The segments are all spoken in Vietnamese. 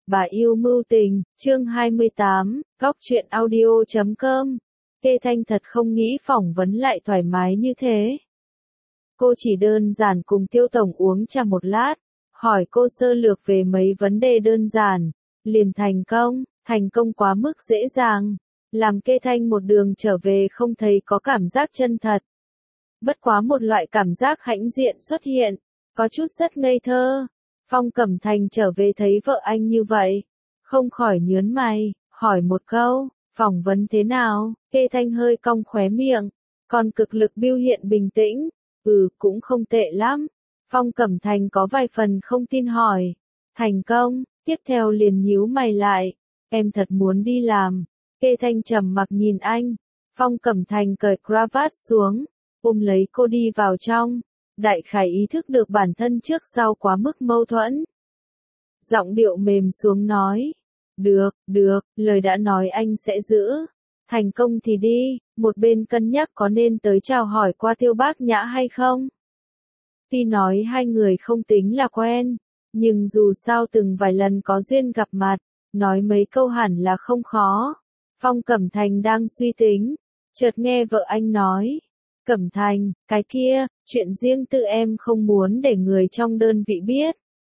Bà yêu mưu tình, chương 28, góc truyện audio.com. Kê Thanh thật không nghĩ phỏng vấn lại thoải mái như thế. Cô chỉ đơn giản cùng Tiêu Tổng uống trà một lát, hỏi cô sơ lược về mấy vấn đề đơn giản, liền thành công quá mức dễ dàng, làm Kê Thanh một đường trở về không thấy có cảm giác chân thật. Bất quá một loại cảm giác hãnh diện xuất hiện, có chút rất ngây thơ. Phong Cẩm Thành trở về thấy vợ anh như vậy, không khỏi nhớn mày, hỏi một câu, phỏng vấn thế nào? Kê Thanh hơi cong khóe miệng, còn cực lực biểu hiện bình tĩnh, cũng không tệ lắm. Phong Cẩm Thành có vài phần không tin hỏi, thành công, tiếp theo liền nhíu mày lại, em thật muốn đi làm. Kê Thanh trầm mặc nhìn anh, Phong Cẩm Thành cởi cravat xuống, ôm lấy cô đi vào trong. Đại khái ý thức được bản thân trước sau quá mức mâu thuẫn. Giọng điệu mềm xuống nói. Được, lời đã nói anh sẽ giữ. Thành công thì đi, một bên cân nhắc có nên tới chào hỏi qua Tiêu Bác Nhã hay không. Tuy nói hai người không tính là quen, nhưng dù sao từng vài lần có duyên gặp mặt, nói mấy câu hẳn là không khó. Phong Cẩm Thành đang suy tính, chợt nghe vợ anh nói. Cẩm Thành, cái kia, chuyện riêng tư em không muốn để người trong đơn vị biết.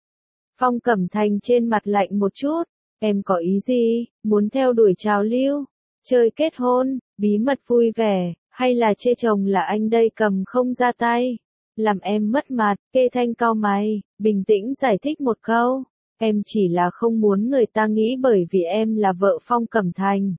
Phong Cẩm Thành trên mặt lạnh một chút, em có ý gì, muốn theo đuổi trào lưu, chơi kết hôn, bí mật vui vẻ, hay là chê chồng là anh đây cầm không ra tay, làm em mất mặt. Kê Thanh cau mày, bình tĩnh giải thích một câu, em chỉ là không muốn người ta nghĩ bởi vì em là vợ Phong Cẩm Thành,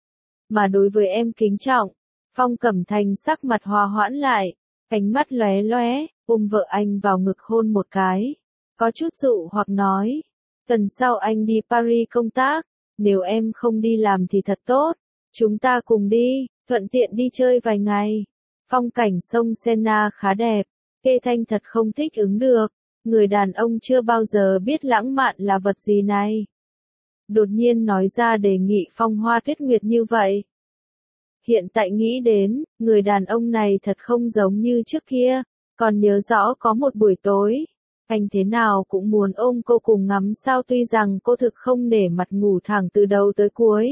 mà đối với em kính trọng. Phong Cẩm Thành sắc mặt hòa hoãn lại, ánh mắt lóe lóe, ôm vợ anh vào ngực hôn một cái, có chút dụ hoặc nói, tuần sau anh đi Paris công tác, nếu em không đi làm thì thật tốt, chúng ta cùng đi, thuận tiện đi chơi vài ngày. Phong cảnh sông Sena khá đẹp, Kê Thanh thật không thích ứng được, người đàn ông chưa bao giờ biết lãng mạn là vật gì này. Đột nhiên nói ra đề nghị phong hoa tuyết nguyệt như vậy. Hiện tại nghĩ đến, người đàn ông này thật không giống như trước kia, còn nhớ rõ có một buổi tối, anh thế nào cũng muốn ôm cô cùng ngắm sao tuy rằng cô thực không nể mặt ngủ thẳng từ đầu tới cuối.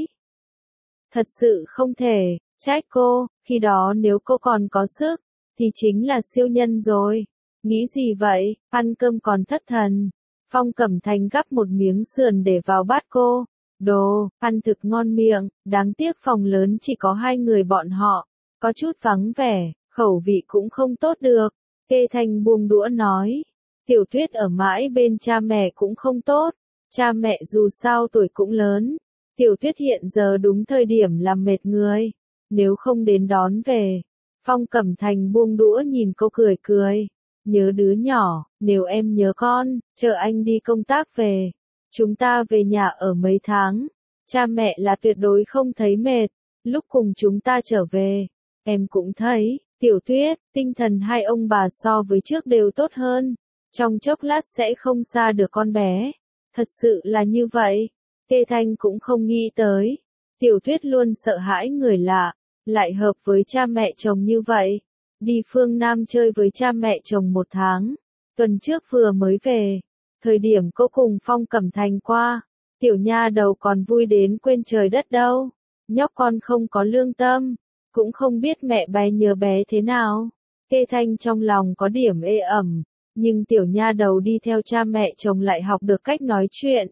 Thật sự không thể, trách cô, khi đó nếu cô còn có sức, thì chính là siêu nhân rồi. Nghĩ gì vậy, ăn cơm còn thất thần. Phong Cẩm Thành gắp một miếng sườn để vào bát cô. Đồ, ăn thực ngon miệng, đáng tiếc phòng lớn chỉ có hai người bọn họ, có chút vắng vẻ, khẩu vị cũng không tốt được. Kê Thanh buông đũa nói, Tiểu Tuyết ở mãi bên cha mẹ cũng không tốt, cha mẹ dù sao tuổi cũng lớn, Tiểu Tuyết hiện giờ đúng thời điểm làm mệt người, nếu không đến đón về. Phong Cẩm Thành buông đũa nhìn cô cười cười, nhớ đứa nhỏ, nếu em nhớ con, chờ anh đi công tác về. Chúng ta về nhà ở mấy tháng, cha mẹ là tuyệt đối không thấy mệt, lúc cùng chúng ta trở về, em cũng thấy, Tiểu Tuyết, tinh thần hai ông bà so với trước đều tốt hơn, trong chốc lát sẽ không xa được con bé, thật sự là như vậy. Kê Thanh cũng không nghĩ tới, Tiểu Tuyết luôn sợ hãi người lạ, lại hợp với cha mẹ chồng như vậy, đi phương Nam chơi với cha mẹ chồng một tháng, tuần trước vừa mới về. Thời điểm cô cùng Phong Cẩm Thành qua, tiểu nha đầu còn vui đến quên trời đất đâu. Nhóc con không có lương tâm, cũng không biết mẹ bé nhớ bé thế nào. Kê Thanh trong lòng có điểm ê ẩm, nhưng tiểu nha đầu đi theo cha mẹ chồng lại học được cách nói chuyện.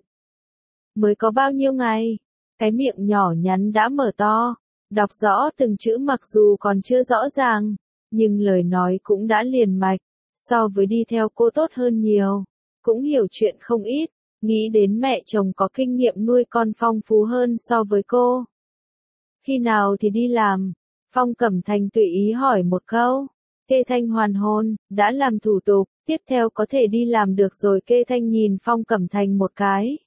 Mới có bao nhiêu ngày, cái miệng nhỏ nhắn đã mở to, đọc rõ từng chữ mặc dù còn chưa rõ ràng, nhưng lời nói cũng đã liền mạch, so với đi theo cô tốt hơn nhiều. Cũng hiểu chuyện không ít, nghĩ đến mẹ chồng có kinh nghiệm nuôi con phong phú hơn so với cô. Khi nào thì đi làm? Phong Cẩm Thành tùy ý hỏi một câu. Kê Thanh hoàn hồn, đã làm thủ tục, tiếp theo có thể đi làm được rồi. Kê Thanh nhìn Phong Cẩm Thành một cái.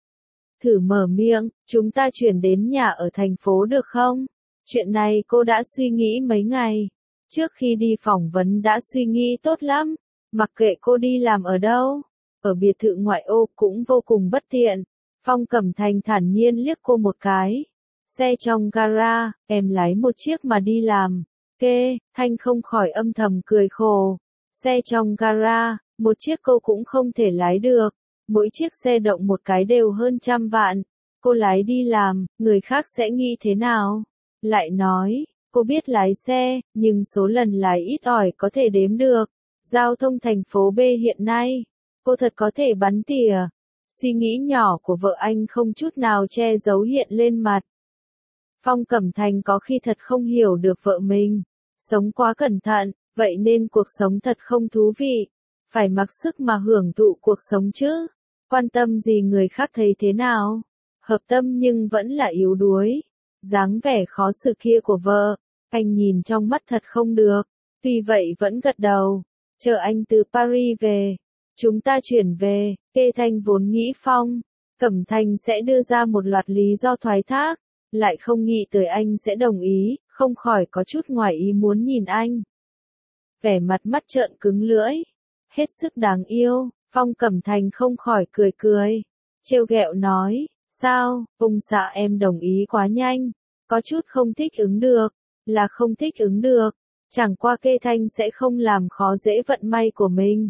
Thử mở miệng, chúng ta chuyển đến nhà ở thành phố được không? Chuyện này cô đã suy nghĩ mấy ngày. Trước khi đi phỏng vấn đã suy nghĩ tốt lắm, mặc kệ cô đi làm ở đâu. Ở biệt thự ngoại ô cũng vô cùng bất tiện. Phong Cẩm Thành thản nhiên liếc cô một cái. Xe trong gara, em lái một chiếc mà đi làm. Kê Thanh không khỏi âm thầm cười khổ. Xe trong gara, một chiếc cô cũng không thể lái được. mỗi chiếc xe động một cái đều hơn 100 vạn. Cô lái đi làm, người khác sẽ nghĩ thế nào? Lại nói, cô biết lái xe, nhưng số lần lái ít ỏi có thể đếm được. Giao thông thành phố B hiện nay, cô thật có thể bắn tỉa. Suy nghĩ nhỏ của vợ anh không chút nào che giấu hiện lên mặt. Phong Cẩm Thành có khi thật không hiểu được vợ mình. Sống quá cẩn thận, vậy nên cuộc sống thật không thú vị. Phải mặc sức mà hưởng thụ cuộc sống chứ. Quan tâm gì người khác thấy thế nào. Hợp tâm nhưng vẫn là yếu đuối. Dáng vẻ khó xử kia của vợ, anh nhìn trong mắt thật không được. Tuy vậy vẫn gật đầu. Chờ anh từ Paris về. Chúng ta chuyển về. Kê Thanh vốn nghĩ Phong Cẩm Thành sẽ đưa ra một loạt lý do thoái thác. Lại không nghĩ tới anh sẽ đồng ý, không khỏi có chút ngoài ý muốn nhìn anh. Vẻ mặt mắt trợn cứng lưỡi. Hết sức đáng yêu, Phong Cẩm Thành không khỏi cười cười. Trêu ghẹo nói, sao, ông xã em đồng ý quá nhanh, có chút không thích ứng được, là không thích ứng được, chẳng qua Kê Thanh sẽ không làm khó dễ vận may của mình.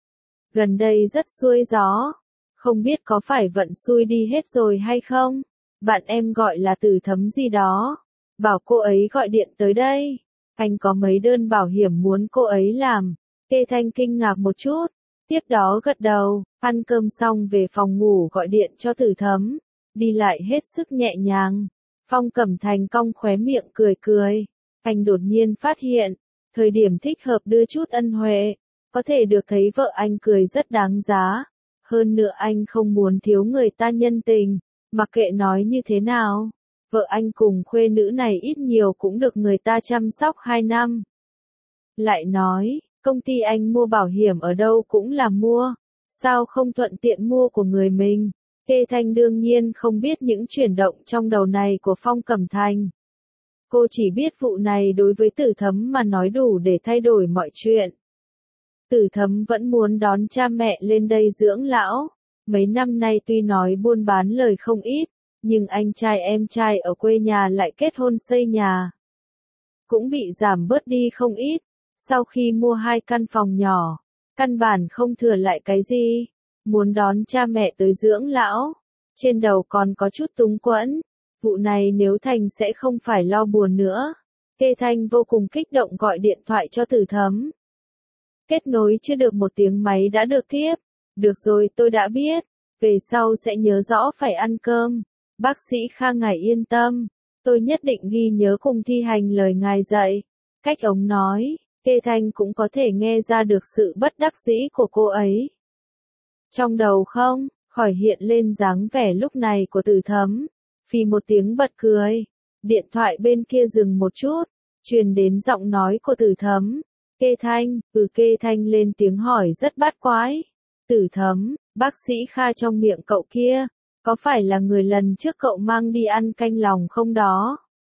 Gần đây rất xuôi gió, không biết có phải vận xui đi hết rồi hay không? Bạn em gọi là Từ Thấm gì đó, bảo cô ấy gọi điện tới đây. Anh có mấy đơn bảo hiểm muốn cô ấy làm. Kê Thanh kinh ngạc một chút, tiếp đó gật đầu, ăn cơm xong về phòng ngủ gọi điện cho Từ Thấm, đi lại hết sức nhẹ nhàng. Phong Cẩm Thành cong khóe miệng cười cười, anh đột nhiên phát hiện, thời điểm thích hợp đưa chút ân huệ, có thể được thấy vợ anh cười rất đáng giá. Hơn nữa anh không muốn thiếu người ta nhân tình, mặc kệ nói như thế nào, vợ anh cùng khuê nữ này ít nhiều cũng được người ta chăm sóc 2 năm. Lại nói, công ty anh mua bảo hiểm ở đâu cũng là mua, sao không thuận tiện mua của người mình? Kê Thanh đương nhiên không biết những chuyển động trong đầu này của Phong Cẩm Thành. Cô chỉ biết vụ này đối với Từ Thấm mà nói đủ để thay đổi mọi chuyện. Từ Thấm vẫn muốn đón cha mẹ lên đây dưỡng lão. Mấy năm nay tuy nói buôn bán lời không ít, nhưng anh trai em trai ở quê nhà lại kết hôn xây nhà. Cũng bị giảm bớt đi không ít. Sau khi mua 2 căn phòng nhỏ, căn bản không thừa lại cái gì. Muốn đón cha mẹ tới dưỡng lão. Trên đầu còn có chút túng quẫn. Vụ này nếu thành sẽ không phải lo buồn nữa. Kê Thanh vô cùng kích động gọi điện thoại cho Từ Thấm. Kết nối chưa được một tiếng máy đã được tiếp. Được rồi, tôi đã biết. Về sau sẽ nhớ rõ phải ăn cơm. Bác sĩ Kha ngài yên tâm. Tôi nhất định ghi nhớ cùng thi hành lời ngài dạy. Cách ông nói, Kê Thanh cũng có thể nghe ra được sự bất đắc dĩ của cô ấy. Trong đầu không, khỏi hiện lên dáng vẻ lúc này của Từ Thấm. Phì một tiếng bật cười. Điện thoại bên kia dừng một chút. Truyền đến giọng nói của Từ Thấm. Kê Thanh, Kê Thanh lên tiếng hỏi rất bát quái. Từ Thấm, bác sĩ Kha trong miệng cậu kia, có phải là người lần trước cậu mang đi ăn canh lòng không đó?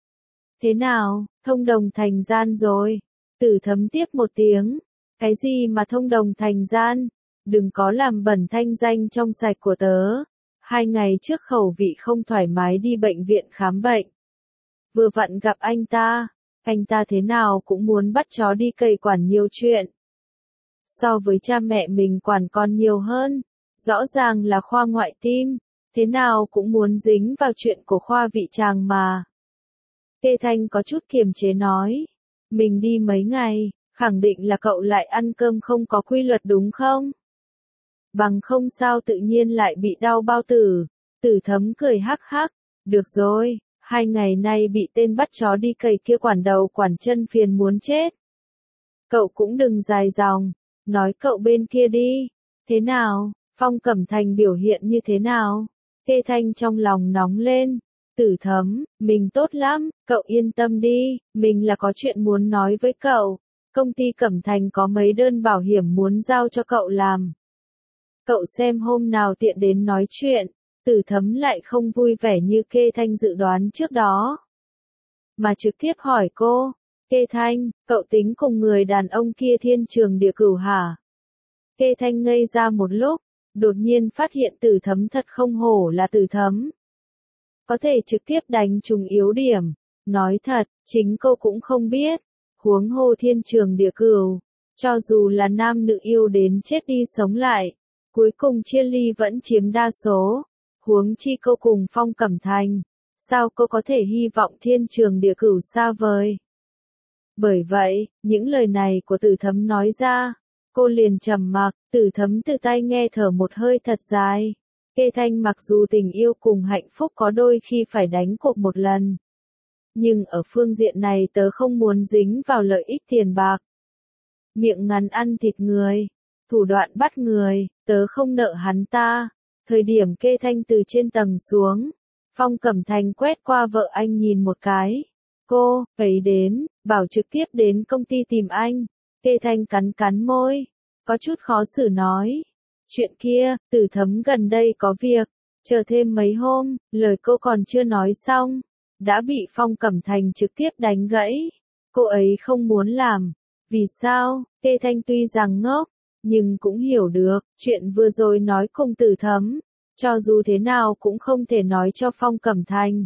Thế nào, thông đồng thành gian rồi? Từ Thấm tiếp một tiếng. Cái gì mà thông đồng thành gian? Đừng có làm bẩn thanh danh trong sạch của tớ. 2 ngày trước khẩu vị không thoải mái đi bệnh viện khám bệnh. Vừa vặn gặp anh ta thế nào cũng muốn bắt chó đi cày quản nhiều chuyện. So với cha mẹ mình quản con nhiều hơn, rõ ràng là khoa ngoại tim, thế nào cũng muốn dính vào chuyện của khoa vị tràng mà. Kê Thanh có chút kiềm chế nói, mình đi mấy ngày, khẳng định là cậu lại ăn cơm không có quy luật đúng không? Bằng không sao tự nhiên lại bị đau bao tử. Từ Thấm cười hắc hắc, được rồi, 2 ngày nay bị tên bắt chó đi cày kia quản đầu quản chân phiền muốn chết. Cậu cũng đừng dài dòng, nói cậu bên kia đi. Thế nào, Phong Cẩm Thành biểu hiện như thế nào? Kê Thanh trong lòng nóng lên. Từ Thấm, mình tốt lắm, cậu yên tâm đi, mình là có chuyện muốn nói với cậu. Công ty Cẩm Thành có mấy đơn bảo hiểm muốn giao cho cậu làm. Cậu xem hôm nào tiện đến nói chuyện. Từ Thấm lại không vui vẻ như Kê Thanh dự đoán trước đó. Mà trực tiếp hỏi cô, Kê Thanh, cậu tính cùng người đàn ông kia thiên trường địa cửu hả? Kê Thanh ngây ra một lúc, đột nhiên phát hiện Từ Thấm thật không hổ là Từ Thấm. Có thể trực tiếp đánh trúng yếu điểm. Nói thật, chính cô cũng không biết. Huống hồ thiên trường địa cửu, cho dù là nam nữ yêu đến chết đi sống lại, Cuối cùng chia ly vẫn chiếm đa số, huống chi cô cùng Phong Cẩm Thành, sao cô có thể hy vọng thiên trường địa cửu xa vời. Bởi vậy, những lời này của Tử Thấm nói ra, cô liền trầm mặc. Tử Thấm từ tay nghe thở một hơi thật dài. Kê Thanh mặc dù tình yêu cùng hạnh phúc có đôi khi phải đánh cuộc một lần, nhưng ở phương diện này tớ không muốn dính vào lợi ích tiền bạc. Miệng ngắn ăn thịt người, thủ đoạn bắt người, tớ không nợ hắn ta. Thời điểm Kê Thanh từ trên tầng xuống, Phong Cẩm Thành quét qua vợ anh nhìn một cái. Cô, ấy đến, bảo trực tiếp đến công ty tìm anh. Kê Thanh cắn cắn môi, có chút khó xử nói. Chuyện kia, Tử Thấm gần đây có việc, chờ thêm mấy hôm, lời cô còn chưa nói xong, đã bị Phong Cẩm Thành trực tiếp đánh gãy. Cô ấy không muốn làm. Vì sao? Kê Thanh tuy rằng ngốc, nhưng cũng hiểu được, chuyện vừa rồi nói cùng Tử Thấm, cho dù thế nào cũng không thể nói cho Phong Cẩm Thành.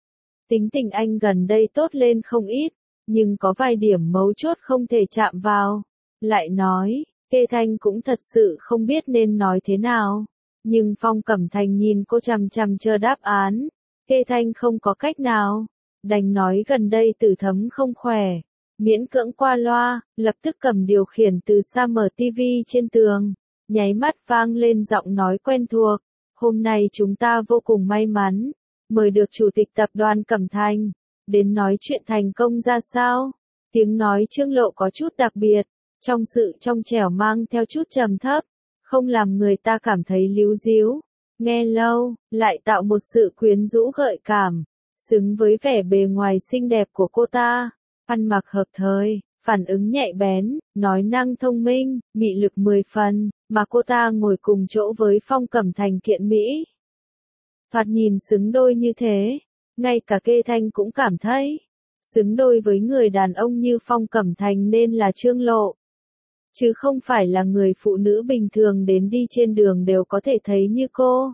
Tính tình anh gần đây tốt lên không ít, nhưng có vài điểm mấu chốt không thể chạm vào. Lại nói, Kê Thanh cũng thật sự không biết nên nói thế nào. Nhưng Phong Cẩm Thành nhìn cô chằm chằm chờ đáp án. Kê Thanh không có cách nào. Đành nói gần đây Tử Thấm không khỏe. Miễn cưỡng qua loa, lập tức cầm điều khiển từ xa mở tivi trên tường. Nháy mắt vang lên giọng nói quen thuộc. Hôm nay chúng ta vô cùng may mắn. Mời được Chủ tịch Tập đoàn Cẩm Thành. Đến nói chuyện thành công ra sao. Tiếng nói Trương Lộ có chút đặc biệt. Trong sự trong trẻo mang theo chút trầm thấp, không làm người ta cảm thấy líu díu. Nghe lâu, lại tạo một sự quyến rũ gợi cảm, xứng với vẻ bề ngoài xinh đẹp của cô ta. Ăn mặc hợp thời, phản ứng nhạy bén, nói năng thông minh, mị lực 10 phần, mà cô ta ngồi cùng chỗ với Phong Cẩm Thành kiện Mỹ. Thoạt nhìn xứng đôi như thế, ngay cả Kê Thanh cũng cảm thấy, xứng đôi với người đàn ông như Phong Cẩm Thành nên là Trương Lộ. Chứ không phải là người phụ nữ bình thường đến đi trên đường đều có thể thấy như cô.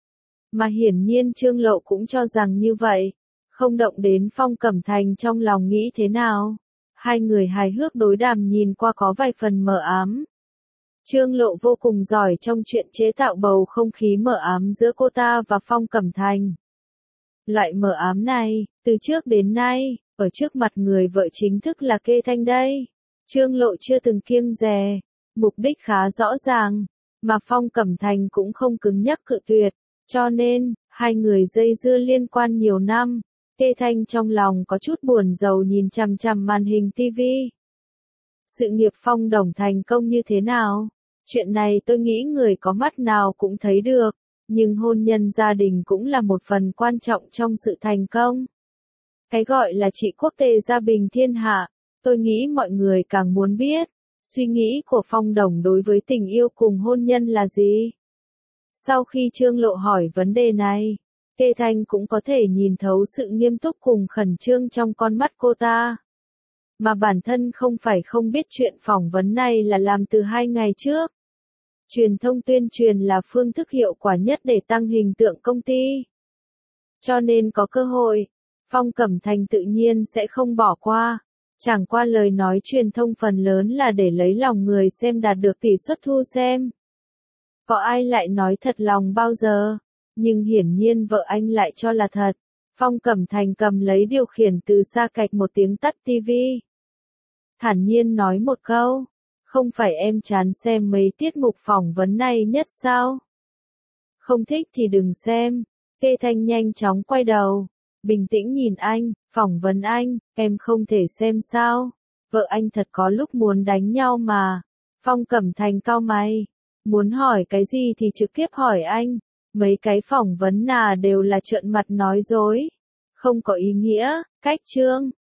Mà hiển nhiên Trương Lộ cũng cho rằng như vậy, không động đến Phong Cẩm Thành trong lòng nghĩ thế nào. Hai người hài hước đối đàm nhìn qua có vài phần mờ ám. Trương Lộ vô cùng giỏi trong chuyện chế tạo bầu không khí mờ ám giữa cô ta và Phong Cẩm Thành. Loại mờ ám này, từ trước đến nay, ở trước mặt người vợ chính thức là Kê Thanh đây. Trương Lộ chưa từng kiêng dè, mục đích khá rõ ràng, mà Phong Cẩm Thành cũng không cứng nhắc cự tuyệt, cho nên, hai người dây dưa liên quan nhiều năm. Kê Thanh trong lòng có chút buồn rầu nhìn chằm chằm màn hình TV. Sự nghiệp Phong Đồng thành công như thế nào? Chuyện này tôi nghĩ người có mắt nào cũng thấy được, nhưng hôn nhân gia đình cũng là một phần quan trọng trong sự thành công. Cái gọi là trị quốc tề gia bình thiên hạ, tôi nghĩ mọi người càng muốn biết, suy nghĩ của Phong Đồng đối với tình yêu cùng hôn nhân là gì? Sau khi Trương Lộ hỏi vấn đề này, Kê Thanh cũng có thể nhìn thấu sự nghiêm túc cùng khẩn trương trong con mắt cô ta. Mà bản thân không phải không biết chuyện phỏng vấn này là làm từ 2 ngày trước. Truyền thông tuyên truyền là phương thức hiệu quả nhất để tăng hình tượng công ty. Cho nên có cơ hội, Phong Cẩm Thành tự nhiên sẽ không bỏ qua. Chẳng qua lời nói truyền thông phần lớn là để lấy lòng người xem đạt được tỷ suất thu xem. Có ai lại nói thật lòng bao giờ? Nhưng hiển nhiên vợ anh lại cho là thật. Phong Cẩm Thành cầm lấy điều khiển từ xa cạch một tiếng tắt tivi. Thản nhiên nói một câu. Không phải em chán xem mấy tiết mục phỏng vấn này nhất sao? Không thích thì đừng xem. Kê Thanh nhanh chóng quay đầu. Bình tĩnh nhìn anh, phỏng vấn anh, em không thể xem sao? Vợ anh thật có lúc muốn đánh nhau mà. Phong Cẩm Thành cau mày. Muốn hỏi cái gì thì trực tiếp hỏi anh. Mấy cái phỏng vấn đều là trợn mặt nói dối. Không có ý nghĩa, cách chương.